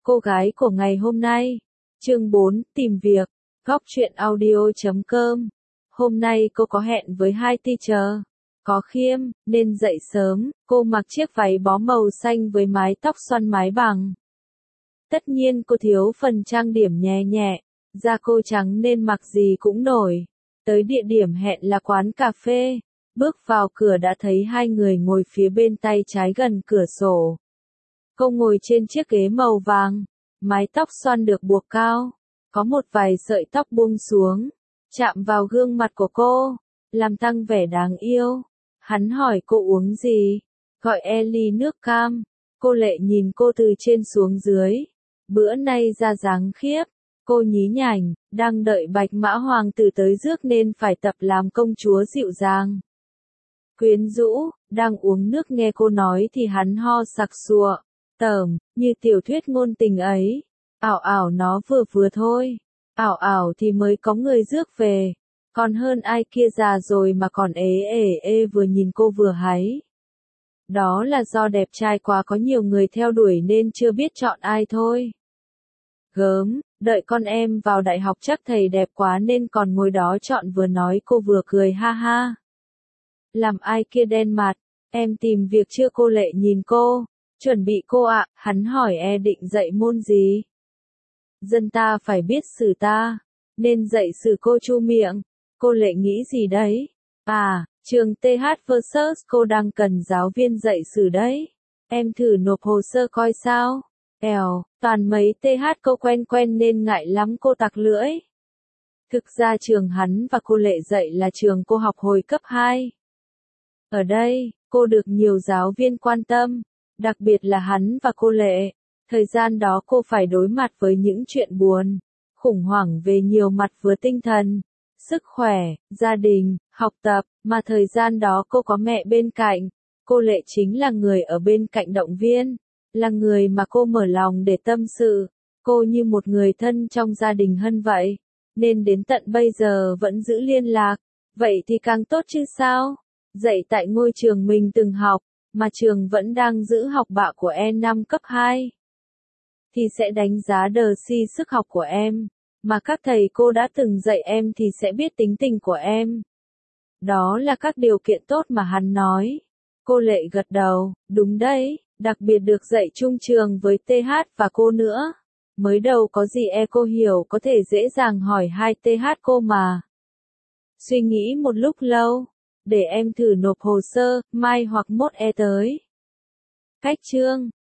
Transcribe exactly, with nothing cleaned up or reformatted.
Cô gái của ngày hôm nay. Chương bốn, tìm việc. Góc truyện audio chấm com. Hôm nay cô có hẹn với hai teacher. Có khiêm, nên dậy sớm, cô mặc chiếc váy bó màu xanh với mái tóc xoăn mái bằng. Tất nhiên cô thiếu phần trang điểm nhẹ nhẹ, da cô trắng nên mặc gì cũng nổi. Tới địa điểm hẹn là quán cà phê, bước vào cửa đã thấy hai người ngồi phía bên tay trái gần cửa sổ. Cô ngồi trên chiếc ghế màu vàng, mái tóc xoăn được buộc cao, có một vài sợi tóc buông xuống, chạm vào gương mặt của cô, làm tăng vẻ đáng yêu. Hắn hỏi cô uống gì, gọi e ly nước cam. Cô Lệ nhìn cô từ trên xuống dưới, bữa nay ra dáng khiếp. Cô nhí nhảnh, đang đợi Bạch Mã Hoàng tử tới rước nên phải tập làm công chúa dịu dàng. Quyến rũ, đang uống nước nghe cô nói thì hắn ho sặc sụa, tởm, như tiểu thuyết ngôn tình ấy. Ảo ảo nó vừa vừa thôi, ảo ảo thì mới có người rước về, còn hơn ai kia già rồi mà còn ế ế ê vừa nhìn cô vừa háy. Đó là do đẹp trai quá có nhiều người theo đuổi nên chưa biết chọn ai thôi. Gớm, đợi con em vào đại học chắc thầy đẹp quá nên còn ngồi đó chọn vừa nói cô vừa cười ha ha. Làm ai kia đen mặt, em tìm việc chưa? Cô Lệ nhìn cô, chuẩn bị cô ạ. Hắn hỏi e định dạy môn gì? Dân ta phải biết sử ta, nên dạy sử. Cô chu miệng. Cô Lệ nghĩ gì đấy? À, trường tê hát versus cô đang cần giáo viên dạy sử đấy. Em thử nộp hồ sơ coi sao. Èo, toàn mấy tê hát cô quen quen nên ngại lắm cô tặc lưỡi. Thực ra trường hắn và cô Lệ dạy là trường cô học hồi cấp hai. Ở đây, cô được nhiều giáo viên quan tâm, đặc biệt là hắn và cô Lệ. Thời gian đó cô phải đối mặt với những chuyện buồn, khủng hoảng về nhiều mặt vừa tinh thần, sức khỏe, gia đình, học tập, mà thời gian đó cô có mẹ bên cạnh. Cô Lệ chính là người ở bên cạnh động viên, là người mà cô mở lòng để tâm sự. Cô như một người thân trong gia đình hơn vậy, nên đến tận bây giờ vẫn giữ liên lạc. Vậy thì càng tốt chứ sao? Dạy tại ngôi trường mình từng học, mà trường vẫn đang giữ học bạ của em năm cấp hai. Thì sẽ đánh giá đờ si sức học của em, mà các thầy cô đã từng dạy em thì sẽ biết tính tình của em. Đó là các điều kiện tốt mà hắn nói. Cô Lệ gật đầu, đúng đấy, đặc biệt được dạy chung trường với tê hát và cô nữa. Mới đầu có gì e cô hiểu có thể dễ dàng hỏi hai tê hát cô mà. Suy nghĩ một lúc lâu, để em thử nộp hồ sơ, mai hoặc mốt e tới. Cách chương